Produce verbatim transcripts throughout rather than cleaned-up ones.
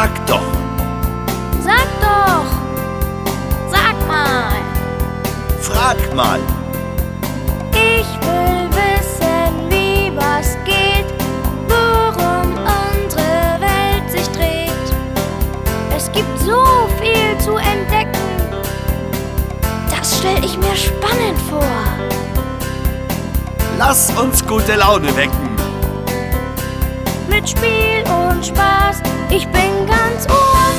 Sag doch. Sag doch. Sag mal. Frag mal. Ich will wissen, wie was geht, worum unsere Welt sich dreht. Es gibt so viel zu entdecken. Das stell ich mir spannend vor. Lass uns gute Laune wecken. Mit Spiel und Spaß, ich bin ganz Ohr.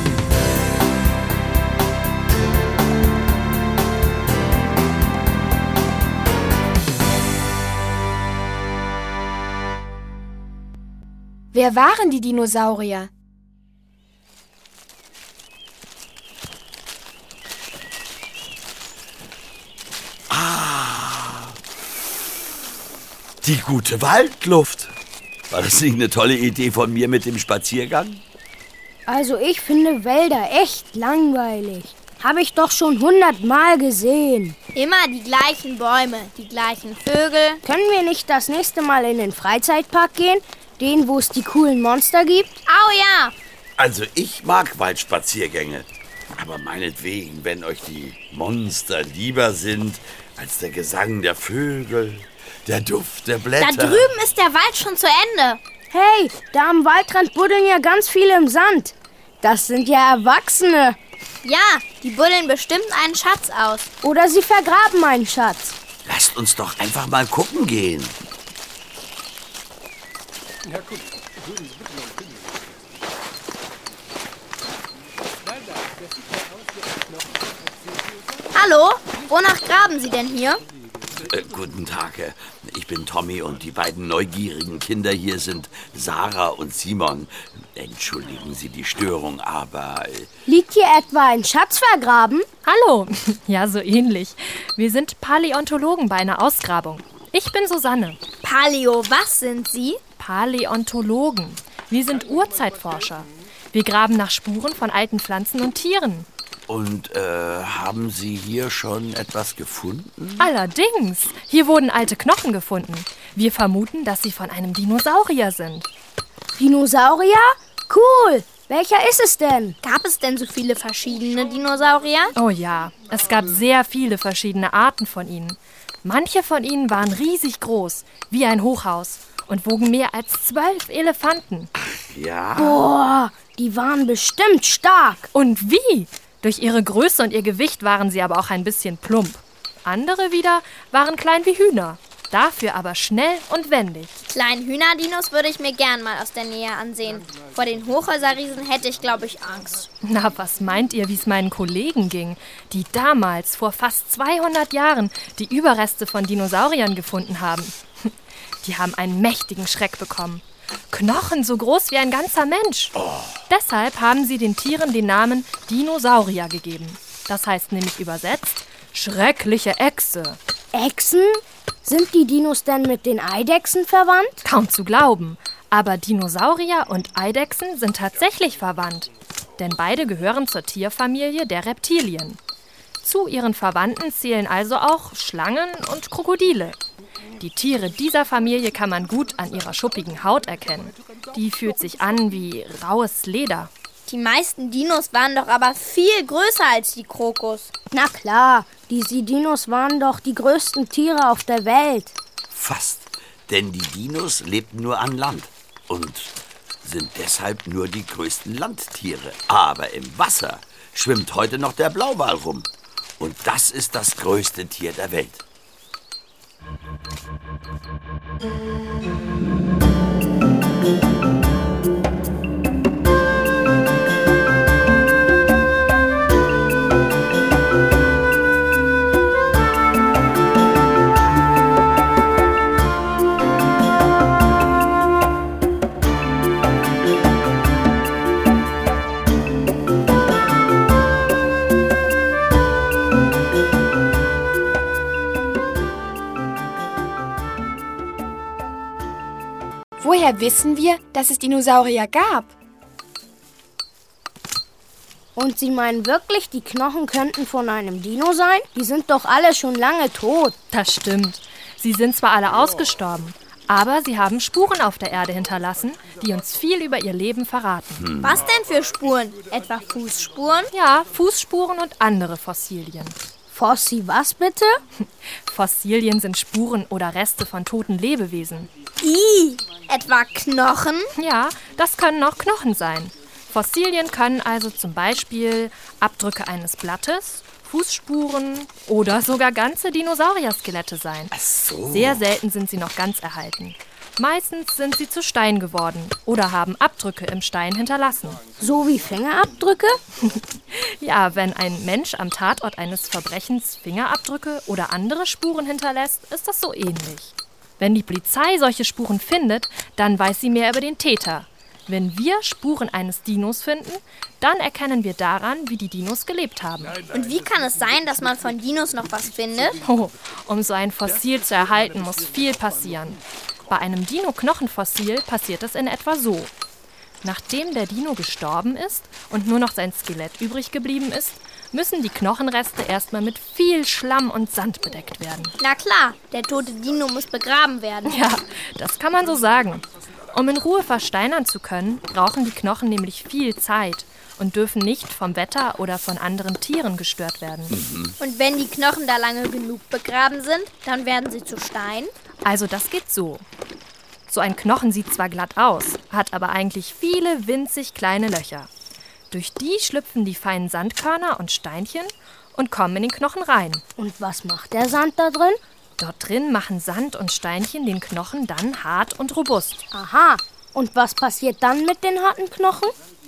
Wer waren die Dinosaurier? Ah, die gute Waldluft. War das nicht eine tolle Idee von mir mit dem Spaziergang? Also ich finde Wälder echt langweilig. Habe ich doch schon hundertmal gesehen. Immer die gleichen Bäume, die gleichen Vögel. Können wir nicht das nächste Mal in den Freizeitpark gehen? Den, wo es die coolen Monster gibt? Au ja! Also ich mag Waldspaziergänge. Aber meinetwegen, wenn euch die Monster lieber sind als der Gesang der Vögel, der Duft der Blätter. Da drüben ist der Wald schon zu Ende. Hey, da am Waldrand buddeln ja ganz viele im Sand. Das sind ja Erwachsene. Ja, die buddeln bestimmt einen Schatz aus. Oder sie vergraben einen Schatz. Lasst uns doch einfach mal gucken gehen. Hallo, wonach graben Sie denn hier? Äh, guten Tag, ich bin Tommy und die beiden neugierigen Kinder hier sind Sarah und Simon. Entschuldigen Sie die Störung, aber... Äh Liegt hier etwa ein Schatz vergraben? Hallo, ja, so ähnlich. Wir sind Paläontologen bei einer Ausgrabung. Ich bin Susanne. Paleo, was sind Sie? Paläontologen. Wir sind Urzeitforscher. Wir graben nach Spuren von alten Pflanzen und Tieren. Und äh, haben Sie hier schon etwas gefunden? Allerdings. Hier wurden alte Knochen gefunden. Wir vermuten, dass sie von einem Dinosaurier sind. Dinosaurier? Cool. Welcher ist es denn? Gab es denn so viele verschiedene Dinosaurier? Oh ja, es gab sehr viele verschiedene Arten von ihnen. Manche von ihnen waren riesig groß, wie ein Hochhaus, und wogen mehr als zwölf Elefanten. Ja. Boah, die waren bestimmt stark. Und wie? Durch ihre Größe und ihr Gewicht waren sie aber auch ein bisschen plump. Andere wieder waren klein wie Hühner, dafür aber schnell und wendig. Kleinen Hühnerdinos würde ich mir gern mal aus der Nähe ansehen. Vor den Hochhäuserriesen hätte ich, glaube ich, Angst. Na, was meint ihr, wie es meinen Kollegen ging, die damals, vor fast zweihundert Jahren, die Überreste von Dinosauriern gefunden haben? Die haben einen mächtigen Schreck bekommen. Knochen so groß wie ein ganzer Mensch. Oh. Deshalb haben sie den Tieren den Namen Dinosaurier gegeben. Das heißt nämlich übersetzt schreckliche Echse. Echsen? Sind die Dinos denn mit den Eidechsen verwandt? Kaum zu glauben. Aber Dinosaurier und Eidechsen sind tatsächlich verwandt. Denn beide gehören zur Tierfamilie der Reptilien. Zu ihren Verwandten zählen also auch Schlangen und Krokodile. Die Tiere dieser Familie kann man gut an ihrer schuppigen Haut erkennen. Die fühlt sich an wie raues Leder. Die meisten Dinos waren doch aber viel größer als die Krokus. Na klar, diese Dinos waren doch die größten Tiere auf der Welt. Fast, denn die Dinos lebten nur an Land und sind deshalb nur die größten Landtiere. Aber im Wasser schwimmt heute noch der Blauwal rum. Und das ist das größte Tier der Welt. Woher wissen wir, dass es Dinosaurier gab? Und Sie meinen wirklich, die Knochen könnten von einem Dino sein? Die sind doch alle schon lange tot. Das stimmt. Sie sind zwar alle ausgestorben, Aber sie haben Spuren auf der Erde hinterlassen, die uns viel über ihr Leben verraten. Was denn für Spuren? Etwa Fußspuren? Ja, Fußspuren und andere Fossilien. Fossi was bitte? Fossilien sind Spuren oder Reste von toten Lebewesen. I, etwa Knochen? Ja, das können auch Knochen sein. Fossilien können also zum Beispiel Abdrücke eines Blattes, Fußspuren oder sogar ganze Dinosaurier-Skelette sein. Ach so. Sehr selten sind sie noch ganz erhalten. Meistens sind sie zu Stein geworden oder haben Abdrücke im Stein hinterlassen. So wie Fingerabdrücke? Ja, wenn ein Mensch am Tatort eines Verbrechens Fingerabdrücke oder andere Spuren hinterlässt, ist das so ähnlich. Wenn die Polizei solche Spuren findet, dann weiß sie mehr über den Täter. Wenn wir Spuren eines Dinos finden, dann erkennen wir daran, wie die Dinos gelebt haben. Und wie kann es sein, dass man von Dinos noch was findet? Oh, um so ein Fossil zu erhalten, muss viel passieren. Bei einem Dino-Knochenfossil passiert es in etwa so. Nachdem der Dino gestorben ist und nur noch sein Skelett übrig geblieben ist, müssen die Knochenreste erstmal mit viel Schlamm und Sand bedeckt werden. Na klar, der tote Dino muss begraben werden. Ja, das kann man so sagen. Um in Ruhe versteinern zu können, brauchen die Knochen nämlich viel Zeit und dürfen nicht vom Wetter oder von anderen Tieren gestört werden. Und wenn die Knochen da lange genug begraben sind, dann werden sie zu Stein? Also das geht so. So ein Knochen sieht zwar glatt aus, hat aber eigentlich viele winzig kleine Löcher. Durch die schlüpfen die feinen Sandkörner und Steinchen und kommen in den Knochen rein. Und was macht der Sand da drin? Dort drin machen Sand und Steinchen den Knochen dann hart und robust. Aha. Und was passiert dann mit den harten Knochen?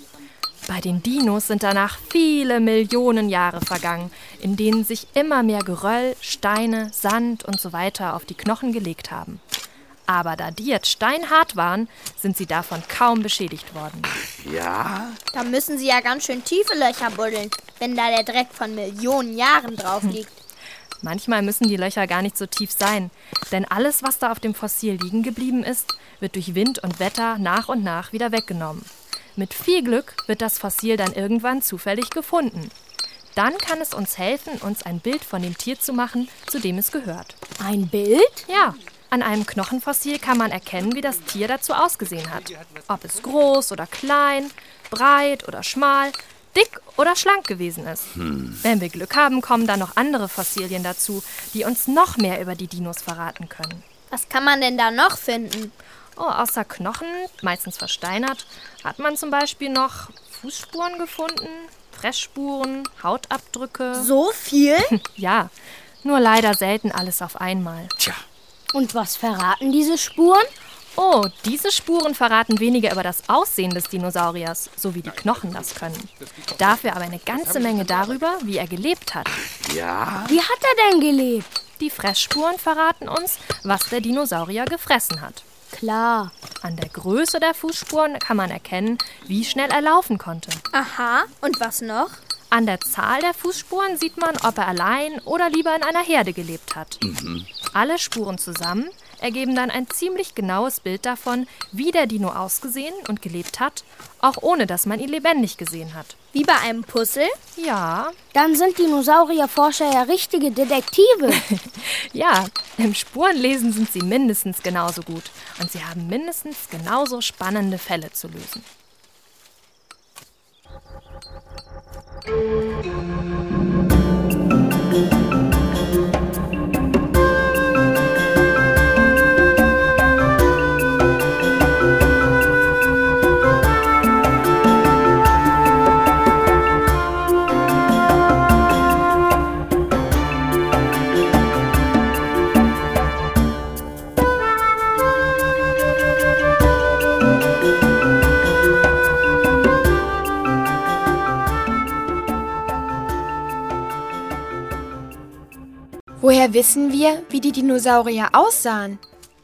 Bei den Dinos sind danach viele Millionen Jahre vergangen, in denen sich immer mehr Geröll, Steine, Sand und so weiter auf die Knochen gelegt haben. Aber da die jetzt steinhart waren, sind sie davon kaum beschädigt worden. Ja? Da müssen sie ja ganz schön tiefe Löcher buddeln, wenn da der Dreck von Millionen Jahren drauf liegt. Manchmal müssen die Löcher gar nicht so tief sein, denn alles, was da auf dem Fossil liegen geblieben ist, wird durch Wind und Wetter nach und nach wieder weggenommen. Mit viel Glück wird das Fossil dann irgendwann zufällig gefunden. Dann kann es uns helfen, uns ein Bild von dem Tier zu machen, zu dem es gehört. Ein Bild? Ja, an einem Knochenfossil kann man erkennen, wie das Tier dazu ausgesehen hat. Ob es groß oder klein, breit oder schmal, dick oder schlank gewesen ist. Hm. Wenn wir Glück haben, kommen dann noch andere Fossilien dazu, die uns noch mehr über die Dinos verraten können. Was kann man denn da noch finden? Oh, außer Knochen, meistens versteinert, hat man zum Beispiel noch Fußspuren gefunden, Fressspuren, Hautabdrücke. So viel? Ja, nur leider selten alles auf einmal. Tja. Und was verraten diese Spuren? Oh, diese Spuren verraten weniger über das Aussehen des Dinosauriers, so wie die Knochen das können. Dafür aber eine ganze Menge darüber, wie er gelebt hat. Ja? Wie hat er denn gelebt? Die Fressspuren verraten uns, was der Dinosaurier gefressen hat. Klar. An der Größe der Fußspuren kann man erkennen, wie schnell er laufen konnte. Aha, und was noch? An der Zahl der Fußspuren sieht man, ob er allein oder lieber in einer Herde gelebt hat. Mhm. Alle Spuren zusammen ergeben dann ein ziemlich genaues Bild davon, wie der Dino ausgesehen und gelebt hat, auch ohne dass man ihn lebendig gesehen hat. Wie bei einem Puzzle? Ja. Dann sind Dinosaurierforscher ja richtige Detektive. Ja, im Spurenlesen sind sie mindestens genauso gut. Und sie haben mindestens genauso spannende Fälle zu lösen. Woher wissen wir, wie die Dinosaurier aussahen?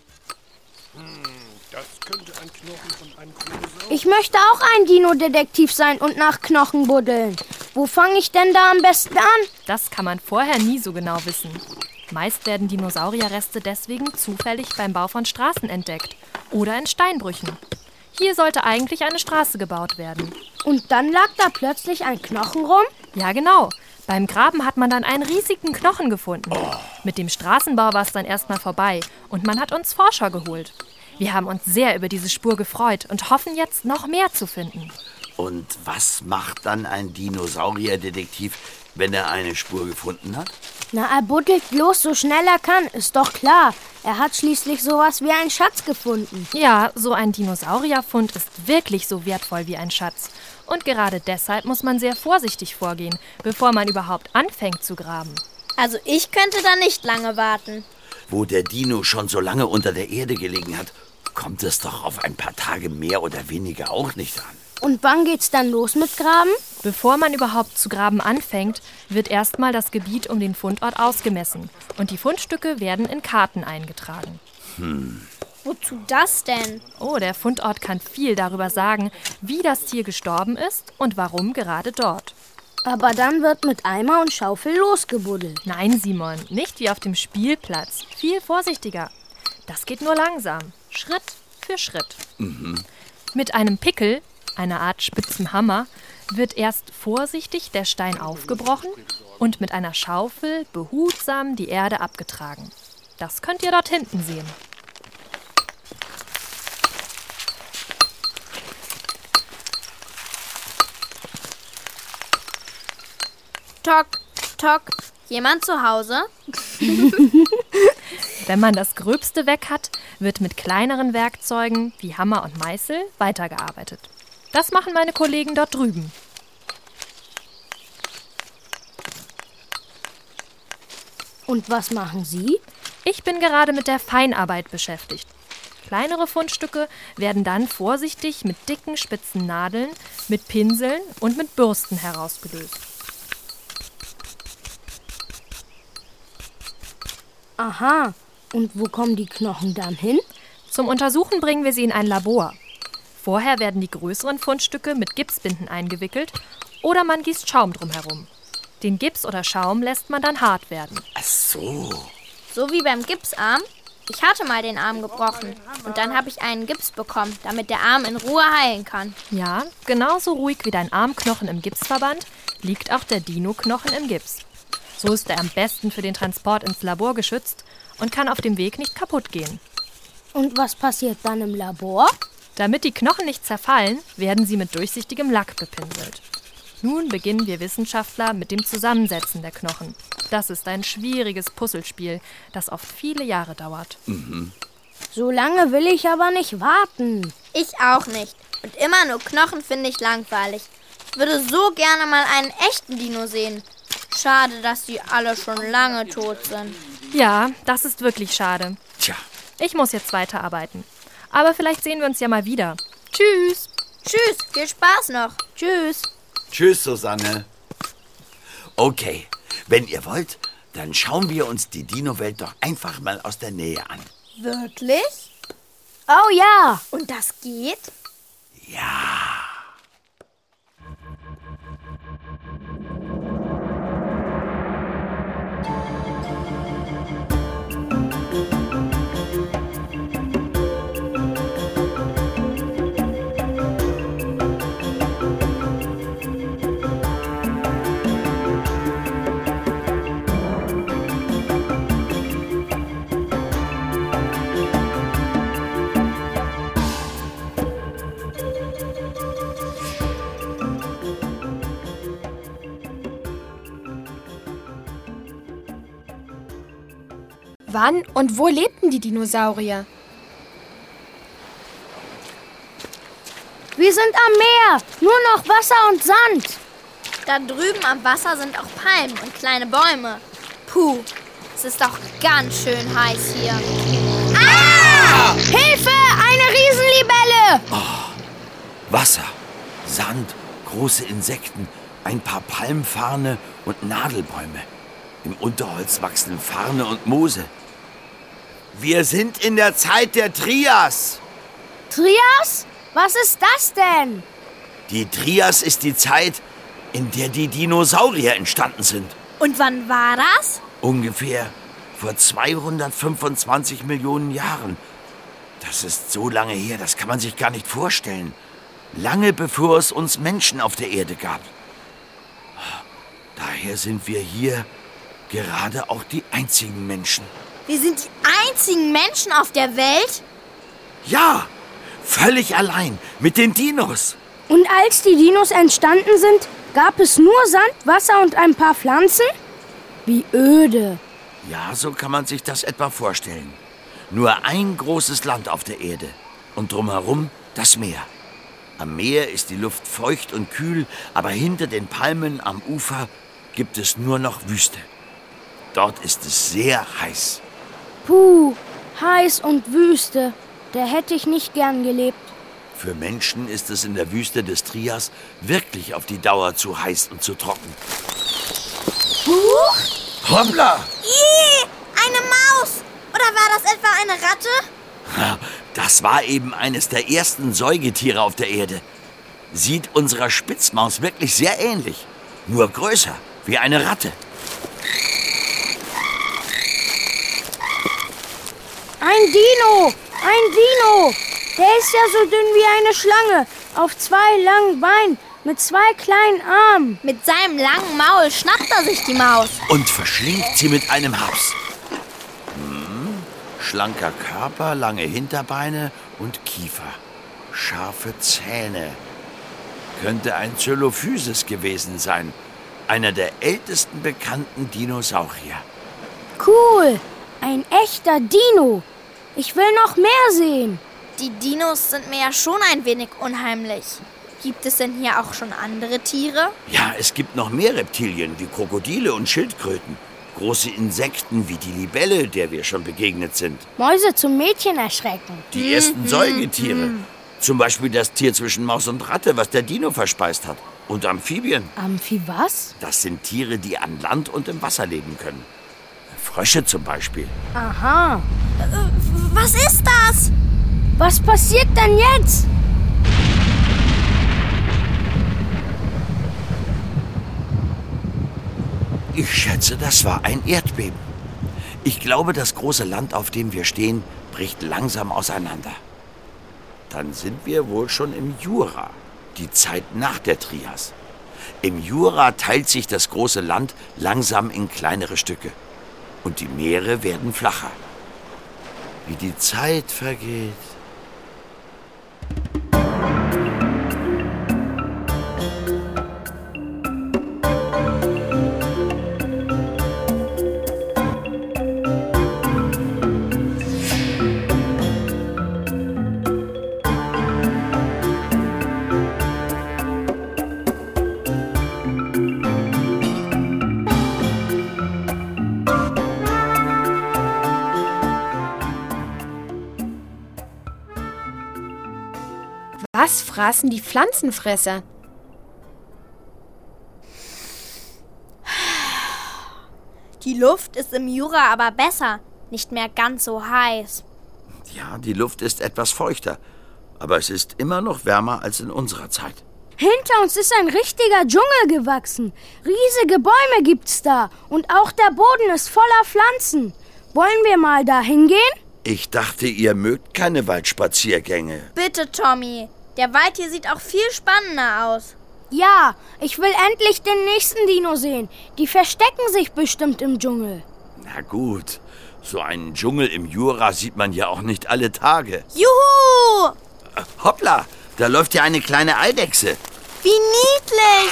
Ich möchte auch ein Dino-Detektiv sein und nach Knochen buddeln. Wo fange ich denn da am besten an? Das kann man vorher nie so genau wissen. Meist werden Dinosaurierreste deswegen zufällig beim Bau von Straßen entdeckt oder in Steinbrüchen. Hier sollte eigentlich eine Straße gebaut werden. Und dann lag da plötzlich ein Knochen rum? Ja, genau. Beim Graben hat man dann einen riesigen Knochen gefunden. Mit dem Straßenbau war es dann erstmal vorbei und man hat uns Forscher geholt. Wir haben uns sehr über diese Spur gefreut und hoffen jetzt, noch mehr zu finden. Und was macht dann ein Dinosaurierdetektiv, wenn er eine Spur gefunden hat? Na, er buddelt bloß so schnell er kann, ist doch klar. Er hat schließlich sowas wie einen Schatz gefunden. Ja, so ein Dinosaurierfund ist wirklich so wertvoll wie ein Schatz. Und gerade deshalb muss man sehr vorsichtig vorgehen, bevor man überhaupt anfängt zu graben. Also ich könnte da nicht lange warten. Wo der Dino schon so lange unter der Erde gelegen hat, kommt es doch auf ein paar Tage mehr oder weniger auch nicht an. Und wann geht's dann los mit Graben? Bevor man überhaupt zu graben anfängt, wird erstmal das Gebiet um den Fundort ausgemessen. Und die Fundstücke werden in Karten eingetragen. Hm. Wozu das denn? Oh, der Fundort kann viel darüber sagen, wie das Tier gestorben ist und warum gerade dort. Aber dann wird mit Eimer und Schaufel losgebuddelt. Nein, Simon, nicht wie auf dem Spielplatz. Viel vorsichtiger. Das geht nur langsam, Schritt für Schritt. Mhm. Mit einem Pickel, einer Art spitzem Hammer, wird erst vorsichtig der Stein aufgebrochen und mit einer Schaufel behutsam die Erde abgetragen. Das könnt ihr dort hinten sehen. Tock, tock. Jemand zu Hause? Wenn man das Gröbste weg hat, wird mit kleineren Werkzeugen wie Hammer und Meißel weitergearbeitet. Das machen meine Kollegen dort drüben. Und was machen Sie? Ich bin gerade mit der Feinarbeit beschäftigt. Kleinere Fundstücke werden dann vorsichtig mit dicken, spitzen Nadeln, mit Pinseln und mit Bürsten herausgelöst. Aha, und wo kommen die Knochen dann hin? Zum Untersuchen bringen wir sie in ein Labor. Vorher werden die größeren Fundstücke mit Gipsbinden eingewickelt oder man gießt Schaum drumherum. Den Gips oder Schaum lässt man dann hart werden. Ach so. So wie beim Gipsarm? Ich hatte mal den Arm gebrochen und dann habe ich einen Gips bekommen, damit der Arm in Ruhe heilen kann. Ja, genauso ruhig wie dein Armknochen im Gipsverband liegt auch der Dino-Knochen im Gips. So ist er am besten für den Transport ins Labor geschützt und kann auf dem Weg nicht kaputt gehen. Und was passiert dann im Labor? Damit die Knochen nicht zerfallen, werden sie mit durchsichtigem Lack bepinselt. Nun beginnen wir Wissenschaftler mit dem Zusammensetzen der Knochen. Das ist ein schwieriges Puzzlespiel, das oft viele Jahre dauert. Mhm. So lange will ich aber nicht warten. Ich auch nicht. Und immer nur Knochen finde ich langweilig. Ich würde so gerne mal einen echten Dino sehen. Schade, dass die alle schon lange tot sind. Ja, das ist wirklich schade. Tja. Ich muss jetzt weiterarbeiten. Aber vielleicht sehen wir uns ja mal wieder. Tschüss. Tschüss, viel Spaß noch. Tschüss. Tschüss, Susanne. Okay, wenn ihr wollt, dann schauen wir uns die Dino-Welt doch einfach mal aus der Nähe an. Wirklich? Oh ja. Und das geht? Ja. Wann und wo lebten die Dinosaurier? Wir sind am Meer. Nur noch Wasser und Sand. Da drüben am Wasser sind auch Palmen und kleine Bäume. Puh, es ist doch ganz schön heiß hier. Ah! Hilfe! Eine Riesenlibelle! Oh, Wasser, Sand, große Insekten, ein paar Palmfarne und Nadelbäume. Im Unterholz wachsen Farne und Moose. Wir sind in der Zeit der Trias. Trias? Was ist das denn? Die Trias ist die Zeit, in der die Dinosaurier entstanden sind. Und wann war das? Ungefähr vor zweihundertfünfundzwanzig Millionen Jahren. Das ist so lange her, das kann man sich gar nicht vorstellen. Lange bevor es uns Menschen auf der Erde gab. Daher sind wir hier gerade auch die einzigen Menschen. Wir sind die einzigen Menschen auf der Welt? Ja, völlig allein mit den Dinos. Und als die Dinos entstanden sind, gab es nur Sand, Wasser und ein paar Pflanzen? Wie öde. Ja, so kann man sich das etwa vorstellen. Nur ein großes Land auf der Erde und drumherum das Meer. Am Meer ist die Luft feucht und kühl, aber hinter den Palmen am Ufer gibt es nur noch Wüste. Dort ist es sehr heiß. Puh, heiß und Wüste. Da hätte ich nicht gern gelebt. Für Menschen ist es in der Wüste des Trias wirklich auf die Dauer zu heiß und zu trocken. Huch! Hoppla! Ih, eine Maus! Oder war das etwa eine Ratte? Das war eben eines der ersten Säugetiere auf der Erde. Sieht unserer Spitzmaus wirklich sehr ähnlich. Nur größer, wie eine Ratte. Ein Dino! Ein Dino! Der ist ja so dünn wie eine Schlange, auf zwei langen Beinen, mit zwei kleinen Armen. Mit seinem langen Maul schnappt er sich die Maus. Und verschlingt sie mit einem Haps. Hm, schlanker Körper, lange Hinterbeine und Kiefer. Scharfe Zähne. Könnte ein Zylophysis gewesen sein. Einer der ältesten bekannten Dinosaurier. Cool! Ein echter Dino! Ich will noch mehr sehen. Die Dinos sind mir ja schon ein wenig unheimlich. Gibt es denn hier auch schon andere Tiere? Ja, es gibt noch mehr Reptilien, wie Krokodile und Schildkröten. Große Insekten wie die Libelle, der wir schon begegnet sind. Mäuse zum Mädchen erschrecken. Die ersten Säugetiere. Zum Beispiel das Tier zwischen Maus und Ratte, was der Dino verspeist hat. Und Amphibien. Amphi was? Das sind Tiere, die an Land und im Wasser leben können. Frösche zum Beispiel. Aha. Was ist das? Was passiert denn jetzt? Ich schätze, das war ein Erdbeben. Ich glaube, das große Land, auf dem wir stehen, bricht langsam auseinander. Dann sind wir wohl schon im Jura, die Zeit nach der Trias. Im Jura teilt sich das große Land langsam in kleinere Stücke. Und die Meere werden flacher. Wie die Zeit vergeht. Was fraßen die Pflanzenfresser? Die Luft ist im Jura aber besser, nicht mehr ganz so heiß. Ja, die Luft ist etwas feuchter, aber es ist immer noch wärmer als in unserer Zeit. Hinter uns ist ein richtiger Dschungel gewachsen. Riesige Bäume gibt's da und auch der Boden ist voller Pflanzen. Wollen wir mal da hingehen? Ich dachte, ihr mögt keine Waldspaziergänge. Bitte, Tommy. Der Wald hier sieht auch viel spannender aus. Ja, ich will endlich den nächsten Dino sehen. Die verstecken sich bestimmt im Dschungel. Na gut, so einen Dschungel im Jura sieht man ja auch nicht alle Tage. Juhu! Äh, hoppla, da läuft ja eine kleine Eidechse. Wie niedlich!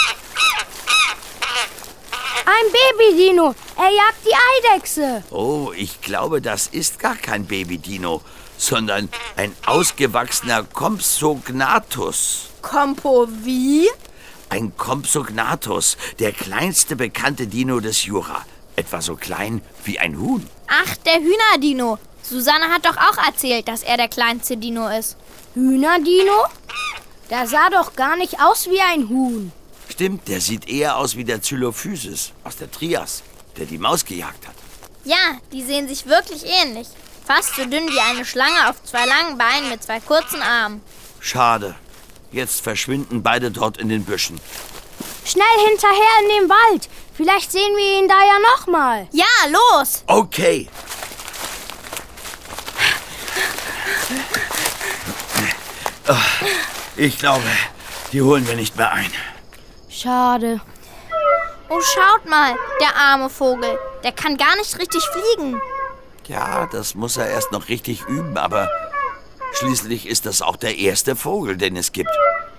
Ein Baby-Dino. Er jagt die Eidechse. Oh, ich glaube, das ist gar kein Baby-Dino, sondern ein ausgewachsener Compsognathus. Kompo wie? Ein Compsognathus, der kleinste bekannte Dino des Jura. Etwa so klein wie ein Huhn. Ach, der Hühnerdino. Susanne hat doch auch erzählt, dass er der kleinste Dino ist. Hühnerdino? Der sah doch gar nicht aus wie ein Huhn. Stimmt, der sieht eher aus wie der Zylophysis aus der Trias, der die Maus gejagt hat. Ja, die sehen sich wirklich ähnlich. Fast so dünn wie eine Schlange auf zwei langen Beinen mit zwei kurzen Armen. Schade. Jetzt verschwinden beide dort in den Büschen. Schnell hinterher in den Wald. Vielleicht sehen wir ihn da ja noch mal. Ja, los! Okay. Ich glaube, die holen wir nicht mehr ein. Schade. Oh, schaut mal, der arme Vogel. Der kann gar nicht richtig fliegen. Ja, das muss er erst noch richtig üben, aber Schließlich ist das auch der erste Vogel, den es gibt.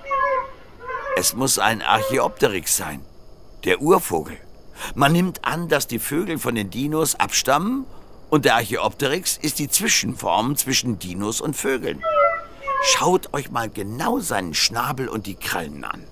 Es muss ein Archaeopteryx sein, der Urvogel. Man nimmt an, dass die Vögel von den Dinos abstammen und der Archaeopteryx ist die Zwischenform zwischen Dinos und Vögeln. Schaut euch mal genau seinen Schnabel und die Krallen an.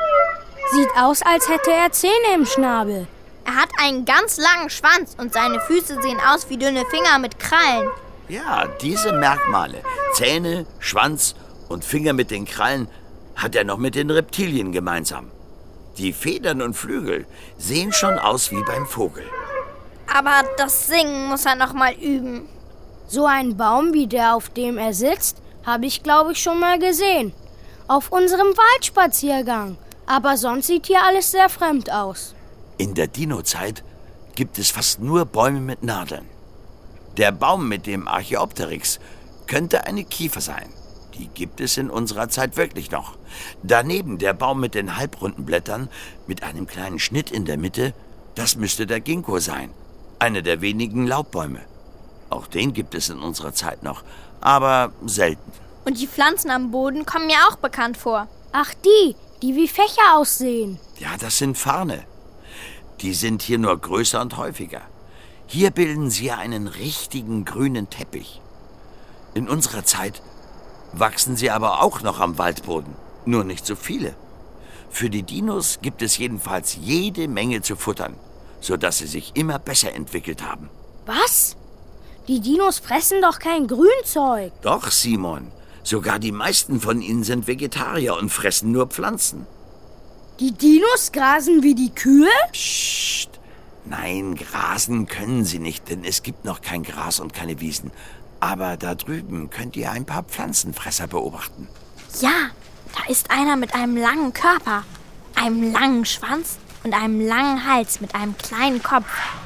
Sieht aus, als hätte er Zähne im Schnabel. Er hat einen ganz langen Schwanz und seine Füße sehen aus wie dünne Finger mit Krallen. Ja, diese Merkmale, Zähne, Schwanz und Finger mit den Krallen, hat er noch mit den Reptilien gemeinsam. Die Federn und Flügel sehen schon aus wie beim Vogel. Aber das Singen muss er noch mal üben. So einen Baum wie der, auf dem er sitzt, habe ich, glaube ich, schon mal gesehen. Auf unserem Waldspaziergang. Aber sonst sieht hier alles sehr fremd aus. In der Dino-Zeit gibt es fast nur Bäume mit Nadeln. Der Baum mit dem Archaeopteryx könnte eine Kiefer sein. Die gibt es in unserer Zeit wirklich noch. Daneben der Baum mit den halbrunden Blättern mit einem kleinen Schnitt in der Mitte, das müsste der Ginkgo sein. Einer der wenigen Laubbäume. Auch den gibt es in unserer Zeit noch, aber selten. Und die Pflanzen am Boden kommen mir auch bekannt vor. Ach, die, die wie Fächer aussehen. Ja, das sind Farne. Die sind hier nur größer und häufiger. Hier bilden sie einen richtigen grünen Teppich. In unserer Zeit wachsen sie aber auch noch am Waldboden, nur nicht so viele. Für die Dinos gibt es jedenfalls jede Menge zu futtern, sodass sie sich immer besser entwickelt haben. Was? Die Dinos fressen doch kein Grünzeug. Doch, Simon, sogar die meisten von ihnen sind Vegetarier und fressen nur Pflanzen. Die Dinos grasen wie die Kühe? Psst. Nein, grasen können sie nicht, denn es gibt noch kein Gras und keine Wiesen. Aber da drüben könnt ihr ein paar Pflanzenfresser beobachten. Ja, da ist einer mit einem langen Körper, einem langen Schwanz und einem langen Hals mit einem kleinen Kopf.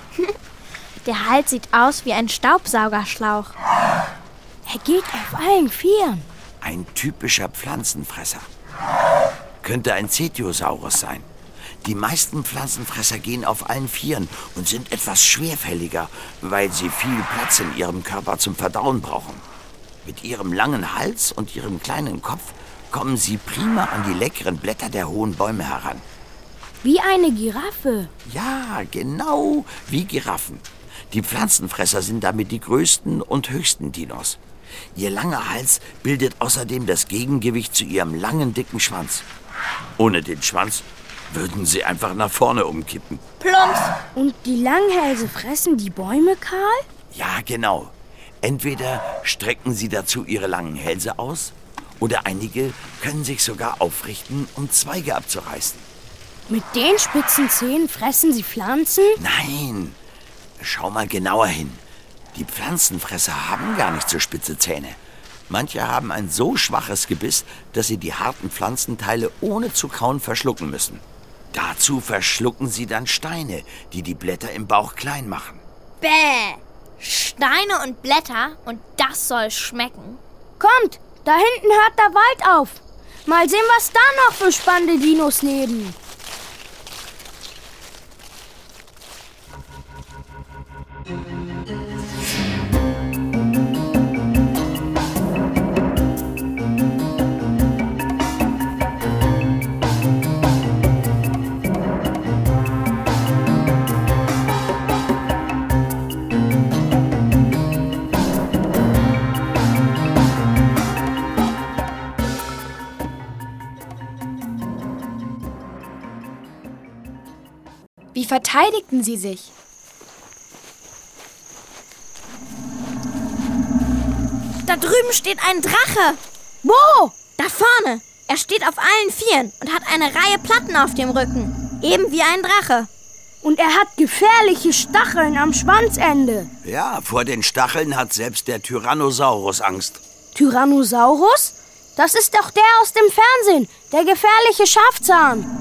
Der Hals sieht aus wie ein Staubsaugerschlauch. Er geht auf allen Vieren. Ein typischer Pflanzenfresser. Könnte ein Cetiosaurus sein. Die meisten Pflanzenfresser gehen auf allen Vieren und sind etwas schwerfälliger, weil sie viel Platz in ihrem Körper zum Verdauen brauchen. Mit ihrem langen Hals und ihrem kleinen Kopf kommen sie prima an die leckeren Blätter der hohen Bäume heran. Wie eine Giraffe. Ja, genau wie Giraffen. Die Pflanzenfresser sind damit die größten und höchsten Dinos. Ihr langer Hals bildet außerdem das Gegengewicht zu ihrem langen, dicken Schwanz. Ohne den Schwanz würden sie einfach nach vorne umkippen. Plumps! Und die Langhälse fressen die Bäume kahl? Ja, genau. Entweder strecken sie dazu ihre langen Hälse aus, oder einige können sich sogar aufrichten, um Zweige abzureißen. Mit den spitzen Zähnen fressen sie Pflanzen? Nein, schau mal genauer hin. Die Pflanzenfresser haben gar nicht so spitze Zähne. Manche haben ein so schwaches Gebiss, dass sie die harten Pflanzenteile ohne zu kauen verschlucken müssen. Dazu verschlucken sie dann Steine, die die Blätter im Bauch klein machen. Bäh! Steine und Blätter und das soll schmecken. Kommt, da hinten hört der Wald auf. Mal sehen, was da noch für spannende Dinos leben. Wie verteidigten sie sich? Da drüben steht ein Drache. Wo? Da vorne. Er steht auf allen Vieren und hat eine Reihe Platten auf dem Rücken. Eben wie ein Drache. Und er hat gefährliche Stacheln am Schwanzende. Ja, vor den Stacheln hat selbst der Tyrannosaurus Angst. Tyrannosaurus? Das ist doch der aus dem Fernsehen, der gefährliche Schafzahn.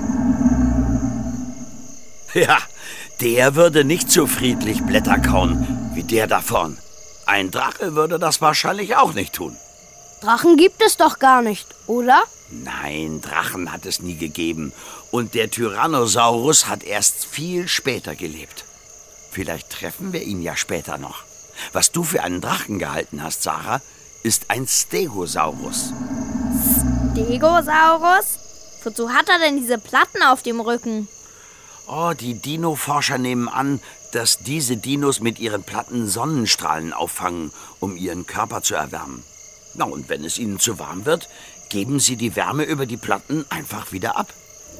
Ja, der würde nicht so friedlich Blätter kauen wie der da vorn. Ein Drache würde das wahrscheinlich auch nicht tun. Drachen gibt es doch gar nicht, oder? Nein, Drachen hat es nie gegeben. Und der Tyrannosaurus hat erst viel später gelebt. Vielleicht treffen wir ihn ja später noch. Was du für einen Drachen gehalten hast, Sarah, ist ein Stegosaurus. Stegosaurus? Wozu hat er denn diese Platten auf dem Rücken? Oh, die Dino-Forscher nehmen an, dass diese Dinos mit ihren Platten Sonnenstrahlen auffangen, um ihren Körper zu erwärmen. Na, und wenn es ihnen zu warm wird, geben sie die Wärme über die Platten einfach wieder ab.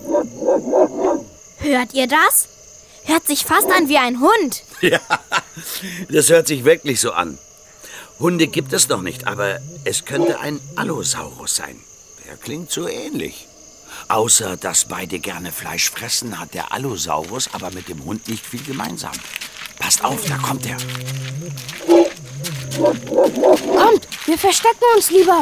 Hört ihr das? Hört sich fast an wie ein Hund. Ja, das hört sich wirklich so an. Hunde gibt es noch nicht, aber es könnte ein Allosaurus sein. Der klingt so ähnlich. Außer, dass beide gerne Fleisch fressen, hat der Allosaurus aber mit dem Hund nicht viel gemeinsam. Passt auf, da kommt er. Kommt, wir verstecken uns lieber.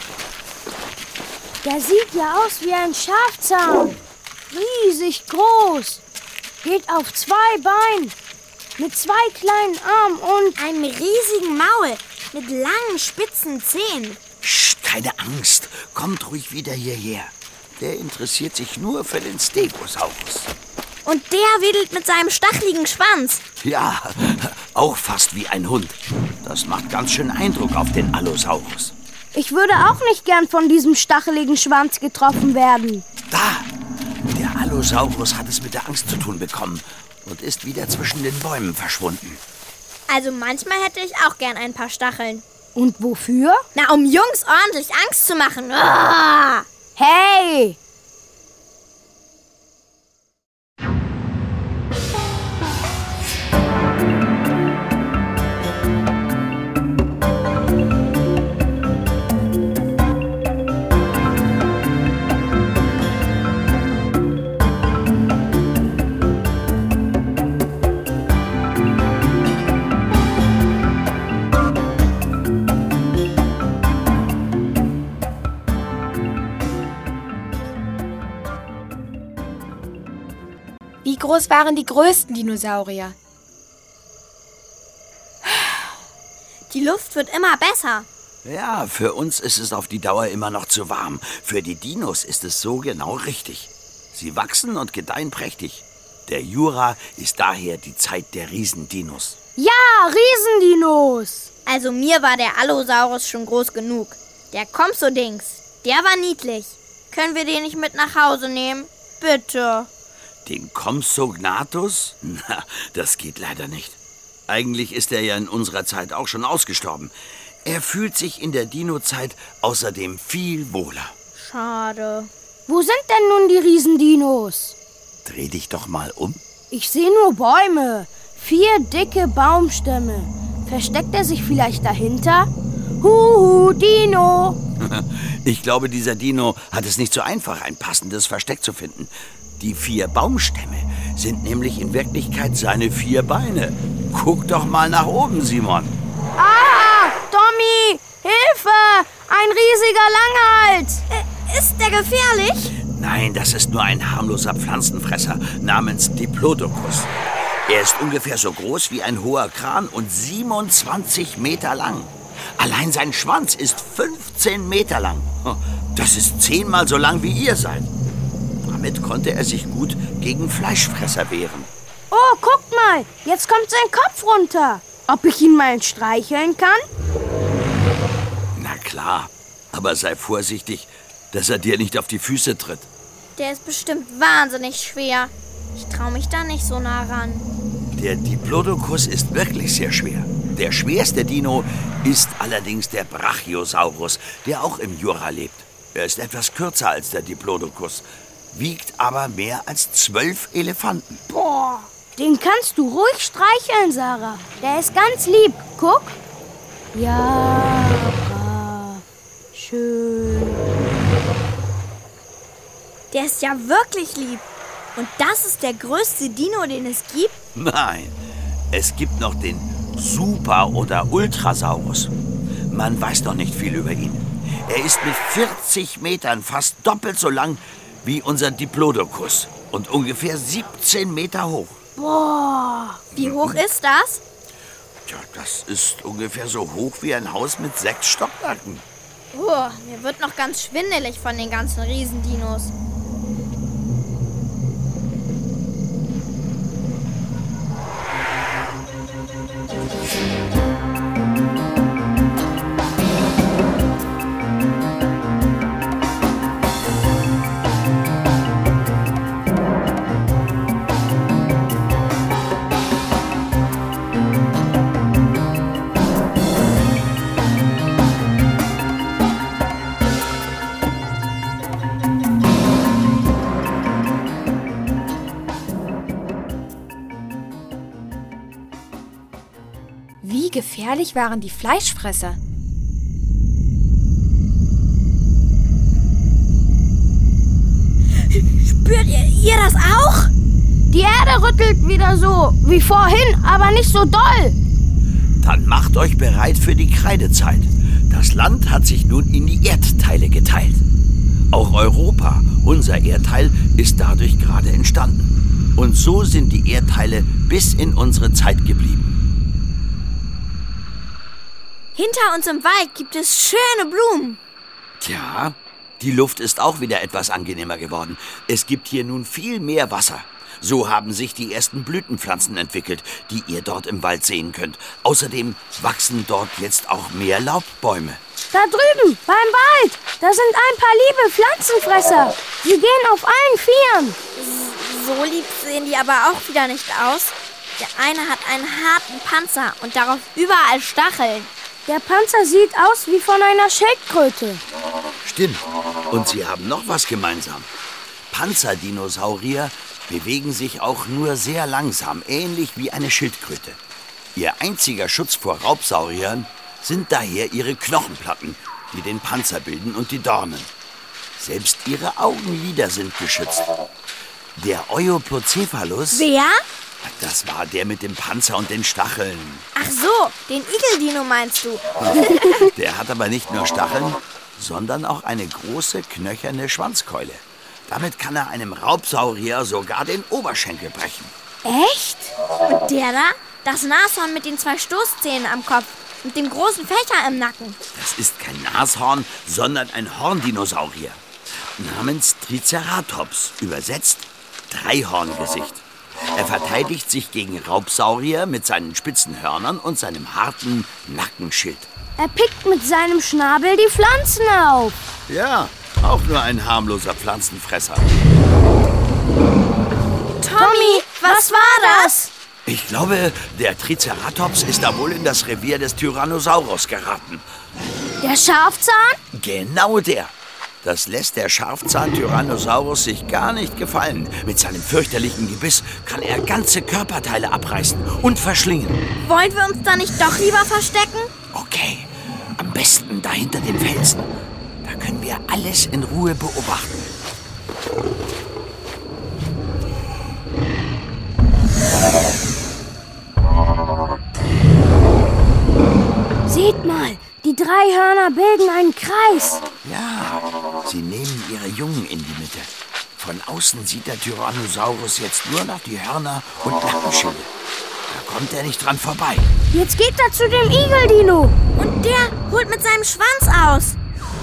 Der sieht ja aus wie ein Schafzahn. Riesig groß. Geht auf zwei Beinen. Mit zwei kleinen Armen und einem riesigen Maul mit langen, spitzen Zähnen. Psst, keine Angst. Kommt ruhig wieder hierher. Der interessiert sich nur für den Stegosaurus. Und der wedelt mit seinem stacheligen Schwanz. Ja, auch fast wie ein Hund. Das macht ganz schön Eindruck auf den Allosaurus. ich würde auch nicht gern von diesem stacheligen Schwanz getroffen werden. Da! Der Allosaurus hat es mit der Angst zu tun bekommen und ist wieder zwischen den Bäumen verschwunden. Also manchmal hätte ich auch gern ein paar Stacheln. Und wofür? Na, um Jungs ordentlich Angst zu machen. Ah! Hey! Wie groß waren die größten Dinosaurier? Die Luft wird immer besser. Ja, für uns ist es auf die Dauer immer noch zu warm. Für die Dinos ist es so genau richtig. Sie wachsen und gedeihen prächtig. Der Jura ist daher die Zeit der Riesendinos. Ja, Riesendinos! Also mir war der Allosaurus schon groß genug. Der Compsodings, der war niedlich. Können wir den nicht mit nach Hause nehmen? Bitte. Den Compsognathus? Na, das geht leider nicht. Eigentlich ist er ja in unserer Zeit auch schon ausgestorben. Er fühlt sich in der Dino-Zeit außerdem viel wohler. Schade. Wo sind denn nun die Riesendinos? Dreh dich doch mal um. Ich sehe nur Bäume. Vier dicke Baumstämme. Versteckt er sich vielleicht dahinter? Huhu, Dino! Ich glaube, dieser Dino hat es nicht so einfach, ein passendes Versteck zu finden. Die vier Baumstämme sind nämlich in Wirklichkeit seine vier Beine. Guck doch mal nach oben, Simon. Ah, Tommy, Hilfe! Ein riesiger Langhals! Äh, ist der gefährlich? Nein, das ist nur ein harmloser Pflanzenfresser namens Diplodocus. Er ist ungefähr so groß wie ein hoher Kran und siebenundzwanzig Meter lang. Allein sein Schwanz ist fünfzehn Meter lang. Das ist zehnmal so lang wie ihr seid. Damit konnte er sich gut gegen Fleischfresser wehren. Oh, guckt mal, jetzt kommt sein Kopf runter. Ob ich ihn mal streicheln kann? Na klar, aber sei vorsichtig, dass er dir nicht auf die Füße tritt. Der ist bestimmt wahnsinnig schwer. Ich traue mich da nicht so nah ran. Der Diplodocus ist wirklich sehr schwer. Der schwerste Dino ist allerdings der Brachiosaurus, der auch im Jura lebt. Er ist etwas kürzer als der Diplodocus, wiegt aber mehr als zwölf Elefanten. Boah, den kannst du ruhig streicheln, Sarah. Der ist ganz lieb. Guck. Ja, brav. Schön. Der ist ja wirklich lieb. Und das ist der größte Dino, den es gibt? Nein, es gibt noch den Super- oder Ultrasaurus. Man weiß noch nicht viel über ihn. Er ist mit vierzig Metern fast doppelt so lang wie unser Diplodocus und ungefähr siebzehn Meter hoch. Boah. Wie hoch ist das? Tja, das ist ungefähr so hoch wie ein Haus mit sechs Stockwerken. Oh, mir wird noch ganz schwindelig von den ganzen Riesendinos. gefährlich waren die Fleischfresser? Spürt ihr, ihr das auch? Die Erde rüttelt wieder so wie vorhin, aber nicht so doll. Dann macht euch bereit für die Kreidezeit. Das Land hat sich nun in die Erdteile geteilt. Auch Europa, unser Erdteil, ist dadurch gerade entstanden. Und so sind die Erdteile bis in unsere Zeit geblieben. Hinter uns im Wald gibt es schöne Blumen. Tja, die Luft ist auch wieder etwas angenehmer geworden. Es gibt hier nun viel mehr Wasser. So haben sich die ersten Blütenpflanzen entwickelt, die ihr dort im Wald sehen könnt. Außerdem wachsen dort jetzt auch mehr Laubbäume. Da drüben, beim Wald, da sind ein paar liebe Pflanzenfresser. Sie gehen auf allen Vieren. So lieb sehen die aber auch wieder nicht aus. Der eine hat einen harten Panzer und darauf überall Stacheln. Der Panzer sieht aus wie von einer Schildkröte. Stimmt. Und sie haben noch was gemeinsam. Panzerdinosaurier bewegen sich auch nur sehr langsam, ähnlich wie eine Schildkröte. Ihr einziger Schutz vor Raubsauriern sind daher ihre Knochenplatten, die den Panzer bilden und die Dornen. Selbst ihre Augenlider sind geschützt. Der Euplocephalus... Wer? Das war der mit dem Panzer und den Stacheln. Ach so, den Igeldino meinst du? Der hat aber nicht nur Stacheln, sondern auch eine große, knöcherne Schwanzkeule. Damit kann er einem Raubsaurier sogar den Oberschenkel brechen. Echt? Und der da? Das Nashorn mit den zwei Stoßzähnen am Kopf und dem großen Fächer im Nacken. Das ist kein Nashorn, sondern ein Horndinosaurier. Namens Triceratops, übersetzt Dreihorngesicht. Er verteidigt sich gegen Raubsaurier mit seinen spitzen Hörnern und seinem harten Nackenschild. Er pickt mit seinem Schnabel die Pflanzen auf. Ja, auch nur ein harmloser Pflanzenfresser. Tommy, was war das? Ich glaube, der Triceratops ist da wohl in das Revier des Tyrannosaurus geraten. Der Schafzahn? Genau der. Das lässt der Schafzahn-Tyrannosaurus sich gar nicht gefallen. Mit seinem fürchterlichen Gebiss kann er ganze Körperteile abreißen und verschlingen. Wollen wir uns da nicht doch lieber verstecken? Okay, am besten da hinter dem Felsen. Da können wir alles in Ruhe beobachten. Seht mal, die drei Hörner bilden einen Kreis. Ja, sie nehmen ihre Jungen in die Mitte. Von außen sieht der Tyrannosaurus jetzt nur noch die Hörner und Nackenschilde. Da kommt er nicht dran vorbei. Jetzt geht er zu dem Igeldino. Und der holt mit seinem Schwanz aus.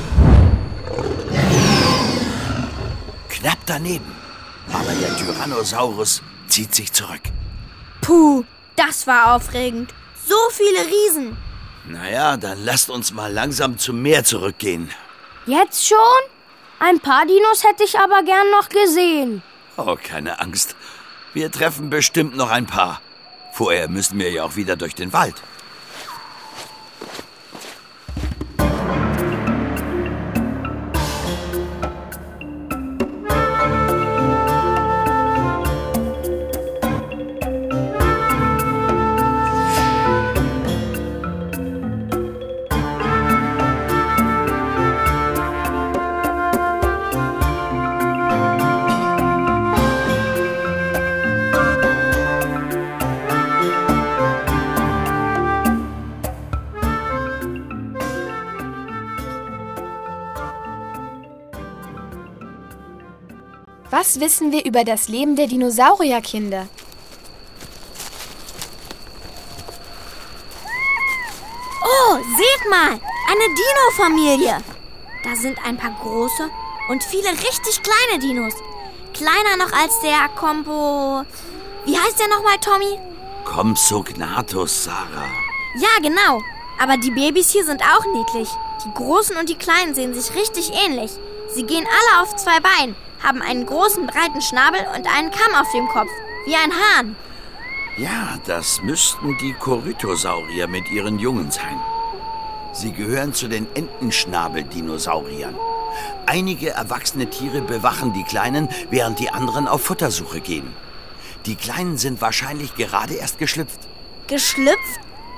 Knapp daneben. Aber der Tyrannosaurus zieht sich zurück. Puh, das war aufregend. So viele Riesen. Naja, dann lasst uns mal langsam zum Meer zurückgehen. Jetzt schon? Ein paar Dinos hätte ich aber gern noch gesehen. Oh, keine Angst. Wir treffen bestimmt noch ein paar. Vorher müssen wir ja auch wieder durch den Wald. Was wissen wir über das Leben der Dinosaurierkinder? Oh, seht mal, eine Dino-Familie. Da sind ein paar große und viele richtig kleine Dinos. Kleiner noch als der Compo... Wie heißt der nochmal, Tommy? Compsognathus, Sarah. Ja, genau. Aber die Babys hier sind auch niedlich. Die Großen und die Kleinen sehen sich richtig ähnlich. Sie gehen alle auf zwei Beinen, haben einen großen, breiten Schnabel und einen Kamm auf dem Kopf, wie ein Hahn. Ja, das müssten die Corythosaurier mit ihren Jungen sein. Sie gehören zu den Entenschnabeldinosauriern. Einige erwachsene Tiere bewachen die Kleinen, während die anderen auf Futtersuche gehen. Die Kleinen sind wahrscheinlich gerade erst geschlüpft. Geschlüpft?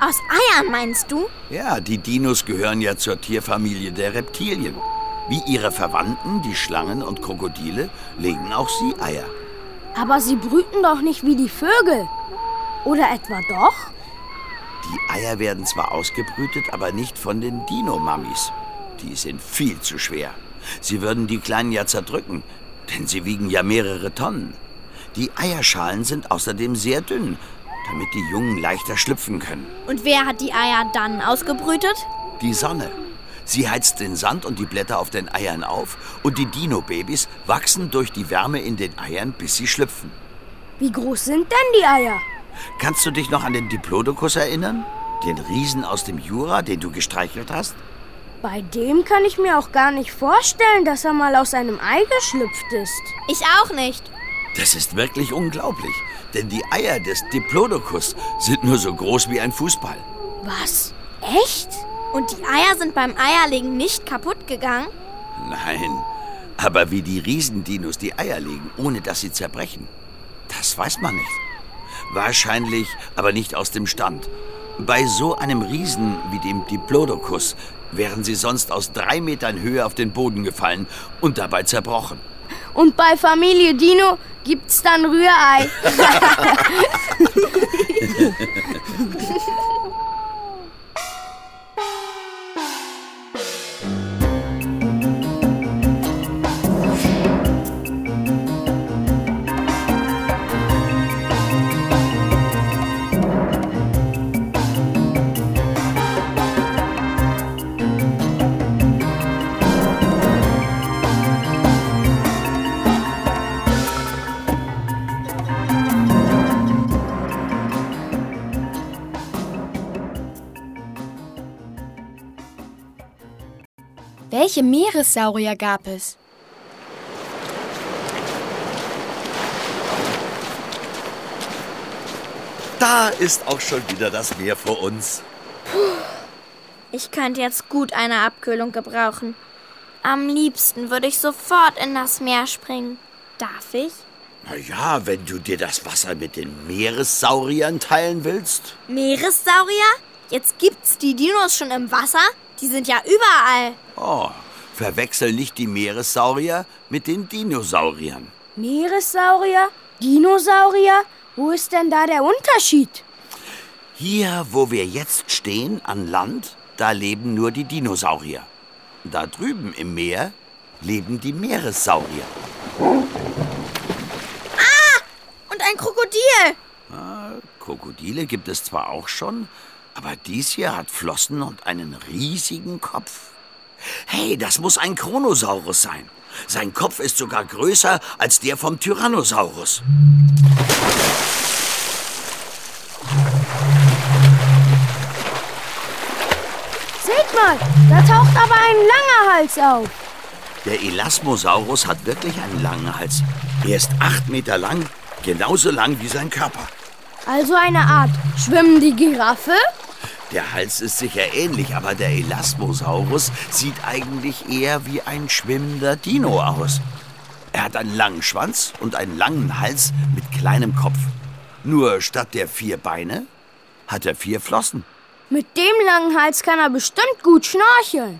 Aus Eiern, meinst du? Ja, die Dinos gehören ja zur Tierfamilie der Reptilien. Wie ihre Verwandten, die Schlangen und Krokodile, legen auch sie Eier. Aber sie brüten doch nicht wie die Vögel. Oder etwa doch? Die Eier werden zwar ausgebrütet, aber nicht von den Dino-Mammis. Die sind viel zu schwer. Sie würden die Kleinen ja zerdrücken, denn sie wiegen ja mehrere Tonnen. Die Eierschalen sind außerdem sehr dünn, damit die Jungen leichter schlüpfen können. Und wer hat die Eier dann ausgebrütet? Die Sonne. Sie heizt den Sand und die Blätter auf den Eiern auf und die Dino-Babys wachsen durch die Wärme in den Eiern, bis sie schlüpfen. Wie groß sind denn die Eier? Kannst du dich noch an den Diplodocus erinnern? Den Riesen aus dem Jura, den du gestreichelt hast? Bei dem kann ich mir auch gar nicht vorstellen, dass er mal aus einem Ei geschlüpft ist. Ich auch nicht. Das ist wirklich unglaublich, denn die Eier des Diplodocus sind nur so groß wie ein Fußball. Was? Echt? Und die Eier sind beim Eierlegen nicht kaputt gegangen? Nein, aber wie die Riesendinos die Eier legen, ohne dass sie zerbrechen, das weiß man nicht. Wahrscheinlich aber nicht aus dem Stand. Bei so einem Riesen wie dem Diplodocus wären sie sonst aus drei Metern Höhe auf den Boden gefallen und dabei zerbrochen. Und bei Familie Dino gibt's dann Rührei. Welche Meeressaurier gab es? Da ist auch schon wieder das Meer vor uns. Ich könnte jetzt gut eine Abkühlung gebrauchen. Am liebsten würde ich sofort in das Meer springen. Darf ich? Na ja, wenn du dir das Wasser mit den Meeressauriern teilen willst. Meeressaurier? Jetzt gibt's die Dinos schon im Wasser? Die sind ja überall. Oh, verwechsel nicht die Meeressaurier mit den Dinosauriern. Meeressaurier? Dinosaurier? Wo ist denn da der Unterschied? Hier, wo wir jetzt stehen, an Land, da leben nur die Dinosaurier. Da drüben im Meer leben die Meeressaurier. Ah! Und ein Krokodil! Ah, Krokodile gibt es zwar auch schon, aber dies hier hat Flossen und einen riesigen Kopf. Hey, das muss ein Kronosaurus sein. Sein Kopf ist sogar größer als der vom Tyrannosaurus. Seht mal, da taucht aber ein langer Hals auf. Der Elasmosaurus hat wirklich einen langen Hals. Er ist acht Meter lang, genauso lang wie sein Körper. Also eine Art schwimmende Giraffe? Der Hals ist sicher ähnlich, aber der Elasmosaurus sieht eigentlich eher wie ein schwimmender Dino aus. Er hat einen langen Schwanz und einen langen Hals mit kleinem Kopf. Nur statt der vier Beine hat er vier Flossen. Mit dem langen Hals kann er bestimmt gut schnorcheln.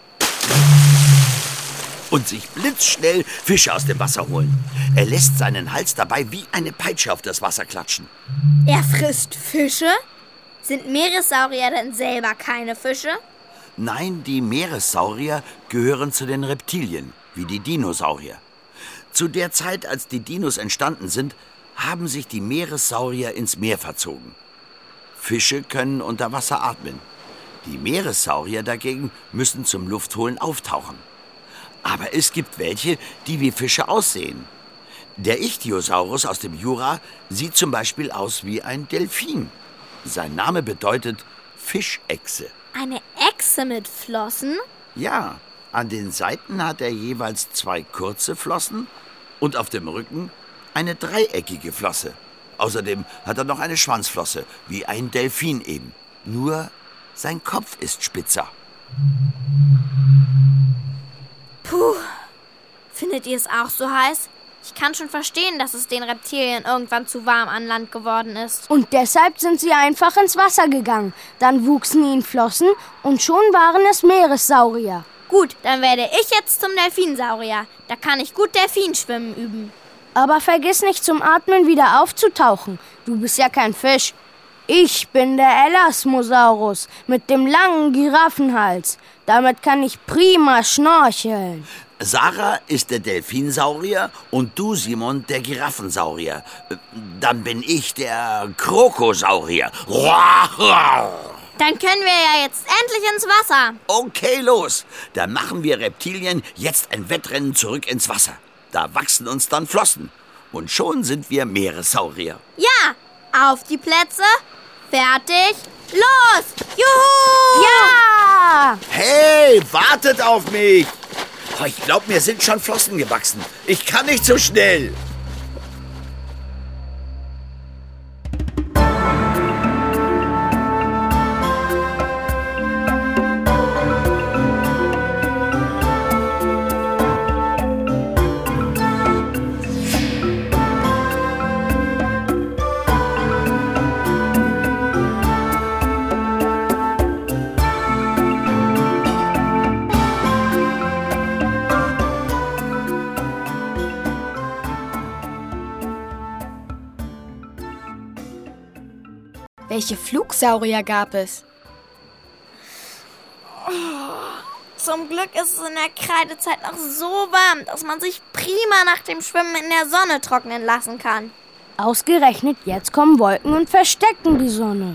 Und sich blitzschnell Fische aus dem Wasser holen. Er lässt seinen Hals dabei wie eine Peitsche auf das Wasser klatschen. Er frisst Fische? Sind Meeressaurier denn selber keine Fische? Nein, die Meeressaurier gehören zu den Reptilien, wie die Dinosaurier. Zu der Zeit, als die Dinos entstanden sind, haben sich die Meeressaurier ins Meer verzogen. Fische können unter Wasser atmen. Die Meeressaurier dagegen müssen zum Luftholen auftauchen. Aber es gibt welche, die wie Fische aussehen. Der Ichthyosaurus aus dem Jura sieht zum Beispiel aus wie ein Delfin. Sein Name bedeutet Fischechse. Eine Echse mit Flossen? Ja, an den Seiten hat er jeweils zwei kurze Flossen und auf dem Rücken eine dreieckige Flosse. Außerdem hat er noch eine Schwanzflosse, wie ein Delfin eben. Nur sein Kopf ist spitzer. Puh, findet ihr es auch so heiß? Ich kann schon verstehen, dass es den Reptilien irgendwann zu warm an Land geworden ist. Und deshalb sind sie einfach ins Wasser gegangen. Dann wuchsen ihnen Flossen und schon waren es Meeressaurier. Gut, dann werde ich jetzt zum Delfinsaurier. Da kann ich gut Delfinschwimmen üben. Aber vergiss nicht zum Atmen wieder aufzutauchen. Du bist ja kein Fisch. Ich bin der Elasmosaurus mit dem langen Giraffenhals. Damit kann ich prima schnorcheln. Sarah ist der Delfinsaurier und du, Simon, der Giraffensaurier. Dann bin ich der Krokosaurier. Dann können wir ja jetzt endlich ins Wasser. Okay, los. Dann machen wir Reptilien jetzt ein Wettrennen zurück ins Wasser. Da wachsen uns dann Flossen. Und schon sind wir Meeressaurier. Ja, auf die Plätze, fertig, los! Juhu! Ja! Hey, wartet auf mich! Oh, ich glaube, mir sind schon Flossen gewachsen. Ich kann nicht so schnell. Welche Flugsaurier gab es? Zum Glück ist es in der Kreidezeit noch so warm, dass man sich prima nach dem Schwimmen in der Sonne trocknen lassen kann. Ausgerechnet jetzt kommen Wolken und verstecken die Sonne.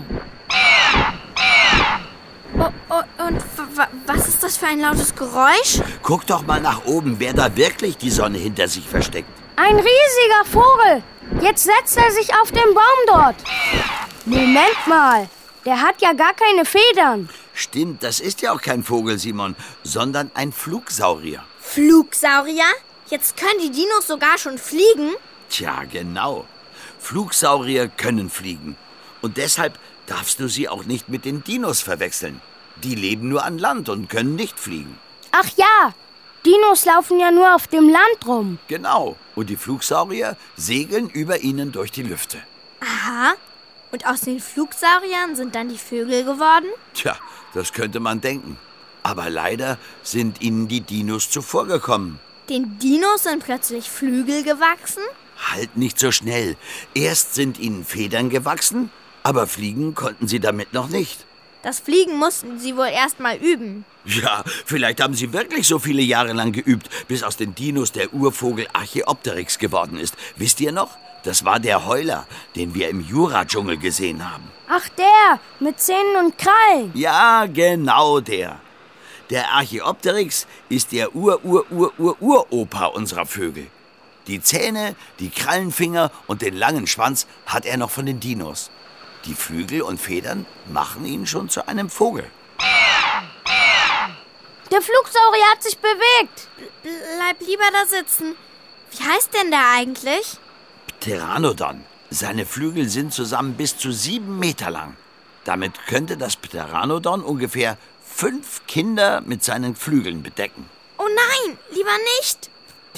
Oh, oh, und was ist das für ein lautes Geräusch? Guck doch mal nach oben, wer da wirklich die Sonne hinter sich versteckt. Ein riesiger Vogel. Jetzt setzt er sich auf den Baum dort. Moment mal, der hat ja gar keine Federn. Stimmt, das ist ja auch kein Vogel, Simon, sondern ein Flugsaurier. Flugsaurier? Jetzt können die Dinos sogar schon fliegen? Tja, genau. Flugsaurier können fliegen. Und deshalb darfst du sie auch nicht mit den Dinos verwechseln. Die leben nur an Land und können nicht fliegen. Ach ja, Dinos laufen ja nur auf dem Land rum. Genau. Und die Flugsaurier segeln über ihnen durch die Lüfte. Aha. Und aus den Flugsauriern sind dann die Vögel geworden? Tja, das könnte man denken. Aber leider sind ihnen die Dinos zuvorgekommen. Den Dinos sind plötzlich Flügel gewachsen? Halt nicht so schnell. Erst sind ihnen Federn gewachsen, aber fliegen konnten sie damit noch nicht. Das Fliegen mussten sie wohl erst mal üben. Ja, vielleicht haben sie wirklich so viele Jahre lang geübt, bis aus den Dinos der Urvogel Archaeopteryx geworden ist. Wisst ihr noch? Das war der Heuler, den wir im Jura-Dschungel gesehen haben. Ach, der mit Zähnen und Krallen. Ja, genau der. Der Archaeopteryx ist der Ur-Ur-Ur-Ur-Uropa unserer Vögel. Die Zähne, die Krallenfinger und den langen Schwanz hat er noch von den Dinos. Die Flügel und Federn machen ihn schon zu einem Vogel. Der Flugsaurier hat sich bewegt. Bleib lieber da sitzen. Wie heißt denn der eigentlich? Pteranodon. Seine Flügel sind zusammen bis zu sieben Meter lang. Damit könnte das Pteranodon ungefähr fünf Kinder mit seinen Flügeln bedecken. Oh nein, lieber nicht.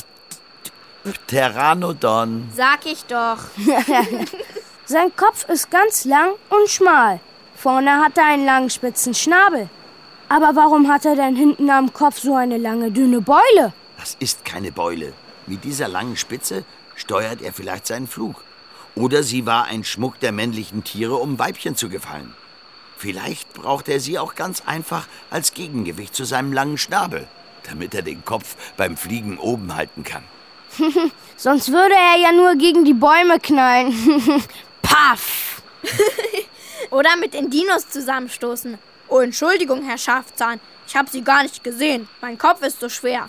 Pteranodon. Sag ich doch. Sein Kopf ist ganz lang und schmal. Vorne hat er einen langen spitzen Schnabel. Aber warum hat er denn hinten am Kopf so eine lange, dünne Beule? Das ist keine Beule. Mit dieser langen Spitze steuert er vielleicht seinen Flug. Oder sie war ein Schmuck der männlichen Tiere, um Weibchen zu gefallen. Vielleicht braucht er sie auch ganz einfach als Gegengewicht zu seinem langen Schnabel, damit er den Kopf beim Fliegen oben halten kann. Sonst würde er ja nur gegen die Bäume knallen. Paff! Oder mit den Dinos zusammenstoßen. Oh, Entschuldigung, Herr Schafzahn. Ich habe Sie gar nicht gesehen. Mein Kopf ist so schwer.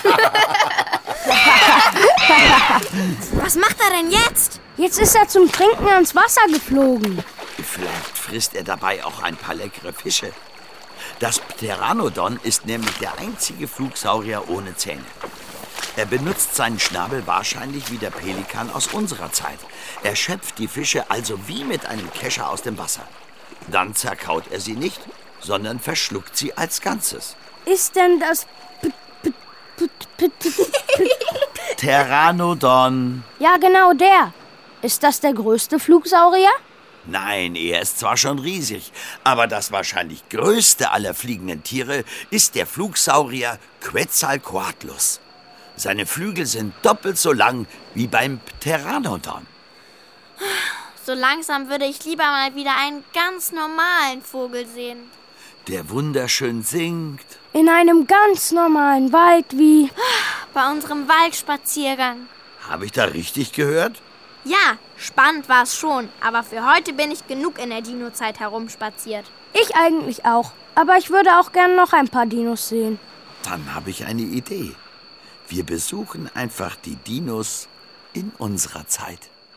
Was macht er denn jetzt? Jetzt ist er zum Trinken ans Wasser geflogen. Vielleicht frisst er dabei auch ein paar leckere Fische. Das Pteranodon ist nämlich der einzige Flugsaurier ohne Zähne. Er benutzt seinen Schnabel wahrscheinlich wie der Pelikan aus unserer Zeit. Er schöpft die Fische also wie mit einem Kescher aus dem Wasser. Dann zerkaut er sie nicht, sondern verschluckt sie als Ganzes. Ist denn das P- P- P- P- P- Pteranodon. Ja, genau der. Ist das der größte Flugsaurier? Nein, er ist zwar schon riesig, aber das wahrscheinlich größte aller fliegenden Tiere ist der Flugsaurier Quetzalcoatlus. Seine Flügel sind doppelt so lang wie beim Pteranodon. So langsam würde ich lieber mal wieder einen ganz normalen Vogel sehen. Der wunderschön singt. In einem ganz normalen Wald wie... Bei unserem Waldspaziergang. Habe ich da richtig gehört? Ja, spannend war es schon, aber für heute bin ich genug in der Dino-Zeit herumspaziert. Ich eigentlich auch, aber ich würde auch gerne noch ein paar Dinos sehen. Dann habe ich eine Idee. Wir besuchen einfach die Dinos in unserer Zeit.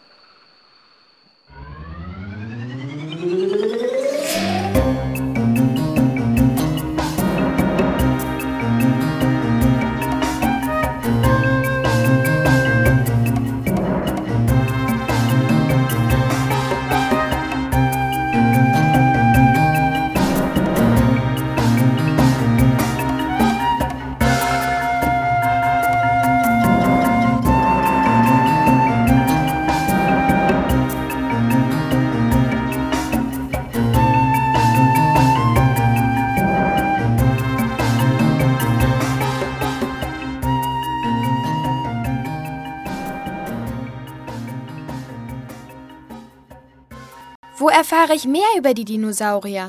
Wo erfahre ich mehr über die Dinosaurier?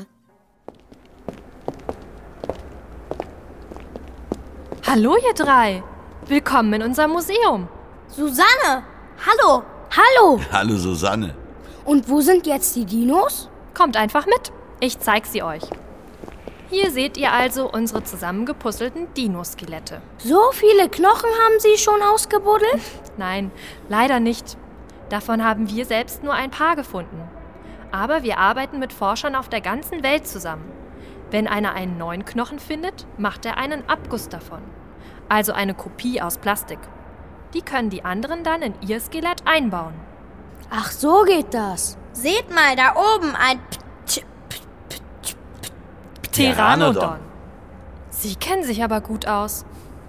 Hallo, ihr drei. Willkommen in unserem Museum. Susanne! Hallo! Hallo! Hallo Susanne. Und wo sind jetzt die Dinos? Kommt einfach mit. Ich zeig sie euch. Hier seht ihr also unsere zusammengepuzzelten Dinoskelette. So viele Knochen haben Sie schon ausgebuddelt? Nein, leider nicht. Davon haben wir selbst nur ein paar gefunden. Aber wir arbeiten mit Forschern auf der ganzen Welt zusammen. Wenn einer einen neuen Knochen findet, macht er einen Abguss davon. Also eine Kopie aus Plastik. Die können die anderen dann in ihr Skelett einbauen. Ach, so geht das. Seht mal, da oben ein Ptsch, Pteranodon. Sie kennen sich aber gut aus.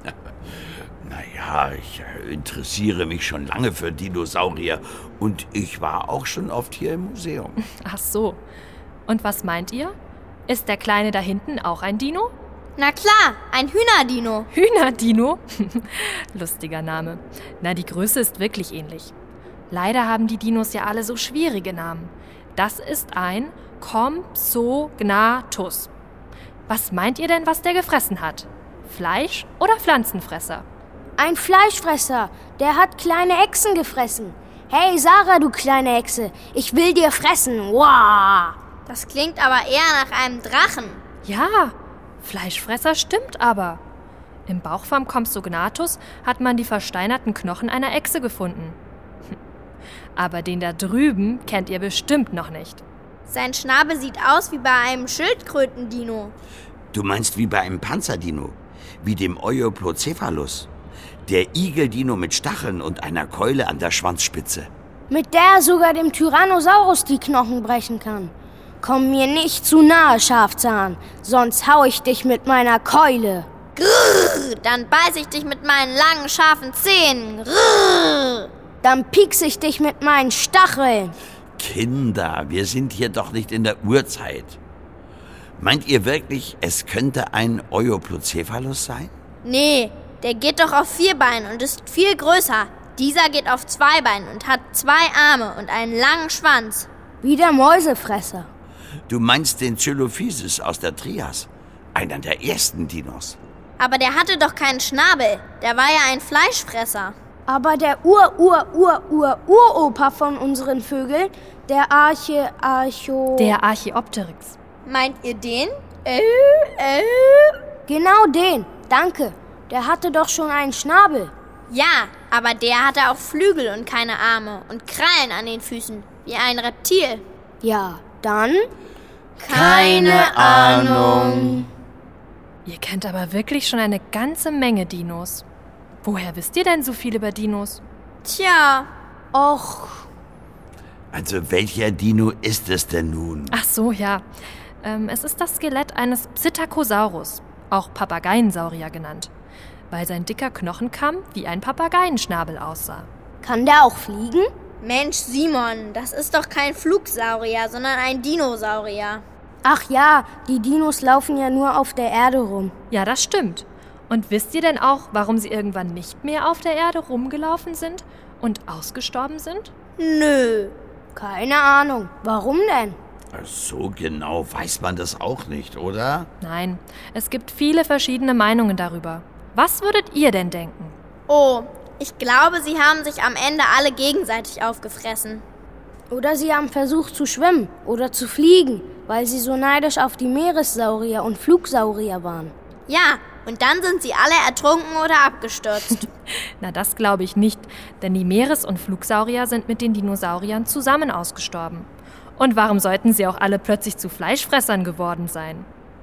Naja, ich äh, interessiere mich schon lange für Dinosaurier und ich war auch schon oft hier im Museum. Ach so. Und was meint ihr? Ist der Kleine da hinten auch ein Dino? Na klar, ein Hühnerdino. Hühnerdino? Lustiger Name. Na, die Größe ist wirklich ähnlich. Leider haben die Dinos ja alle so schwierige Namen. Das ist ein Compsognathus. Was meint ihr denn, was der gefressen hat? Fleisch oder Pflanzenfresser? Ein Fleischfresser, der hat kleine Echsen gefressen. Hey Sarah, du kleine Echse, ich will dir fressen. Wow! Das klingt aber eher nach einem Drachen. Ja, Fleischfresser stimmt aber. Im Bauch vom Compsognathus hat man die versteinerten Knochen einer Echse gefunden. Aber den da drüben kennt ihr bestimmt noch nicht. Sein Schnabel sieht aus wie bei einem Schildkrötendino. Du meinst wie bei einem Panzerdino, wie dem Euoplocephalus. Der Igeldino mit Stacheln und einer Keule an der Schwanzspitze. Mit der sogar dem Tyrannosaurus die Knochen brechen kann. Komm mir nicht zu nahe, Schafzahn, sonst hau ich dich mit meiner Keule. Grrr, dann beiß ich dich mit meinen langen, scharfen Zähnen. Grrr. Dann piekse ich dich mit meinen Stacheln. Kinder, wir sind hier doch nicht in der Urzeit. Meint ihr wirklich, es könnte ein Euoplocephalus sein? Nee, der geht doch auf vier Beinen und ist viel größer. Dieser geht auf zwei Beinen und hat zwei Arme und einen langen Schwanz. Wie der Mäusefresser. Du meinst den Chilophysis aus der Trias, einer der ersten Dinos. Aber der hatte doch keinen Schnabel. Der war ja ein Fleischfresser. Aber der Ur-Ur-Ur-Ur-Uropa von unseren Vögeln, der Arche... Archo... Der Archaeopteryx. Meint ihr den? Äh, äh. Genau den, danke. Der hatte doch schon einen Schnabel. Ja, aber der hatte auch Flügel und keine Arme und Krallen an den Füßen, wie ein Reptil. Ja, dann... Keine Ahnung. Ihr kennt aber wirklich schon eine ganze Menge Dinos. Woher wisst ihr denn so viel über Dinos? Tja, Och, Also welcher Dino ist es denn nun? Ach so, ja. Ähm, es ist das Skelett eines Psittacosaurus, auch Papageiensaurier genannt. weil sein dicker Knochenkamm wie ein Papageienschnabel aussah. Kann der auch fliegen? Mensch, Simon, das ist doch kein Flugsaurier, sondern ein Dinosaurier. Ach ja, die Dinos laufen ja nur auf der Erde rum. Ja, das stimmt. Und wisst ihr denn auch, warum sie irgendwann nicht mehr auf der Erde rumgelaufen sind und ausgestorben sind? Nö. Keine Ahnung. Warum denn? So genau weiß man das auch nicht, oder? Nein, es gibt viele verschiedene Meinungen darüber. Was würdet ihr denn denken? Oh, ich glaube, sie haben sich am Ende alle gegenseitig aufgefressen. Oder sie haben versucht zu schwimmen oder zu fliegen, weil sie so neidisch auf die Meeressaurier und Flugsaurier waren. Ja, und dann sind sie alle ertrunken oder abgestürzt. Na, das glaube ich nicht, denn die Meeres- und Flugsaurier sind mit den Dinosauriern zusammen ausgestorben. Und warum sollten sie auch alle plötzlich zu Fleischfressern geworden sein?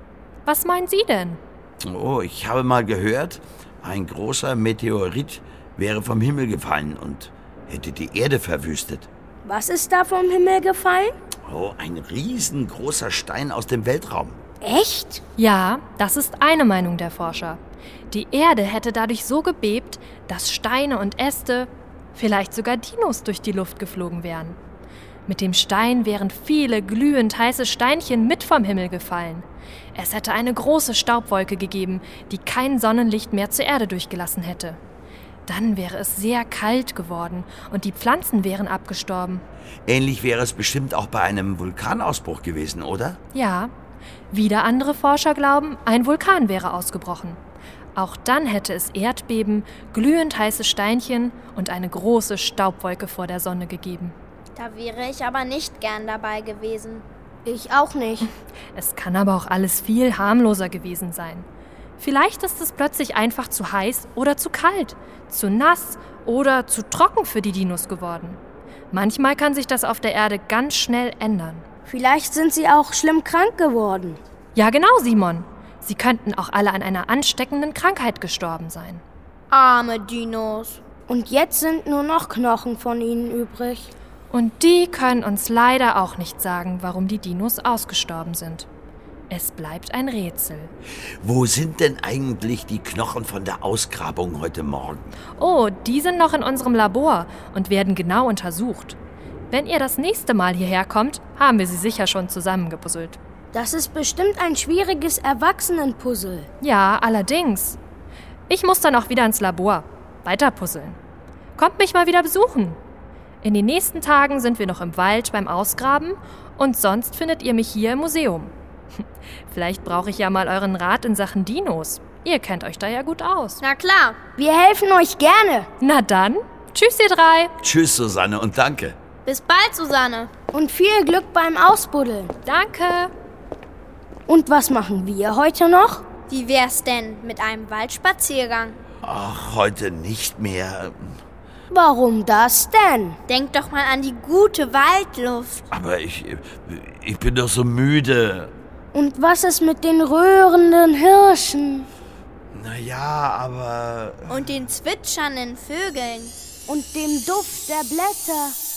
Was meinen Sie denn? Oh, ich habe mal gehört, ein großer Meteorit wäre vom Himmel gefallen und hätte die Erde verwüstet. Was ist da vom Himmel gefallen? Oh, ein riesengroßer Stein aus dem Weltraum. Echt? Ja, das ist eine Meinung der Forscher. Die Erde hätte dadurch so gebebt, dass Steine und Äste, vielleicht sogar Dinos durch die Luft geflogen wären. Mit dem Stein wären viele glühend heiße Steinchen mit vom Himmel gefallen. Es hätte eine große Staubwolke gegeben, die kein Sonnenlicht mehr zur Erde durchgelassen hätte. Dann wäre es sehr kalt geworden und die Pflanzen wären abgestorben. Ähnlich wäre es bestimmt auch bei einem Vulkanausbruch gewesen, oder? Ja, wieder andere Forscher glauben, ein Vulkan wäre ausgebrochen. Auch dann hätte es Erdbeben, glühend heiße Steinchen und eine große Staubwolke vor der Sonne gegeben. Da wäre ich aber nicht gern dabei gewesen. Ich auch nicht. Es kann aber auch alles viel harmloser gewesen sein. Vielleicht ist es plötzlich einfach zu heiß oder zu kalt, zu nass oder zu trocken für die Dinos geworden. Manchmal kann sich das auf der Erde ganz schnell ändern. Vielleicht sind sie auch schlimm krank geworden. Ja, genau, Simon. Sie könnten auch alle an einer ansteckenden Krankheit gestorben sein. Arme Dinos. Und jetzt sind nur noch Knochen von ihnen übrig. Und die können uns leider auch nicht sagen, warum die Dinos ausgestorben sind. Es bleibt ein Rätsel. Wo sind denn eigentlich die Knochen von der Ausgrabung heute Morgen? Oh, die sind noch in unserem Labor und werden genau untersucht. Wenn ihr das nächste Mal hierher kommt, haben wir sie sicher schon zusammengepuzzelt. Das ist bestimmt ein schwieriges Erwachsenenpuzzle. Ja, allerdings. Ich muss dann auch wieder ins Labor. Weiter puzzeln. Kommt mich mal wieder besuchen. In den nächsten Tagen sind wir noch im Wald beim Ausgraben und sonst findet ihr mich hier im Museum. Vielleicht brauche ich ja mal euren Rat in Sachen Dinos. Ihr kennt euch da ja gut aus. Na klar. Wir helfen euch gerne. Na dann, tschüss ihr drei. Tschüss, Susanne, und danke. Bis bald, Susanne. Und viel Glück beim Ausbuddeln. Danke. Und was machen wir heute noch? Wie wär's denn mit einem Waldspaziergang? Ach, heute nicht mehr. Warum das denn? Denk doch mal an die gute Waldluft. Aber ich, ich bin doch so müde. Und was ist mit den röhrenden Hirschen? Na ja, aber... Und den zwitschernden Vögeln. Und dem Duft der Blätter?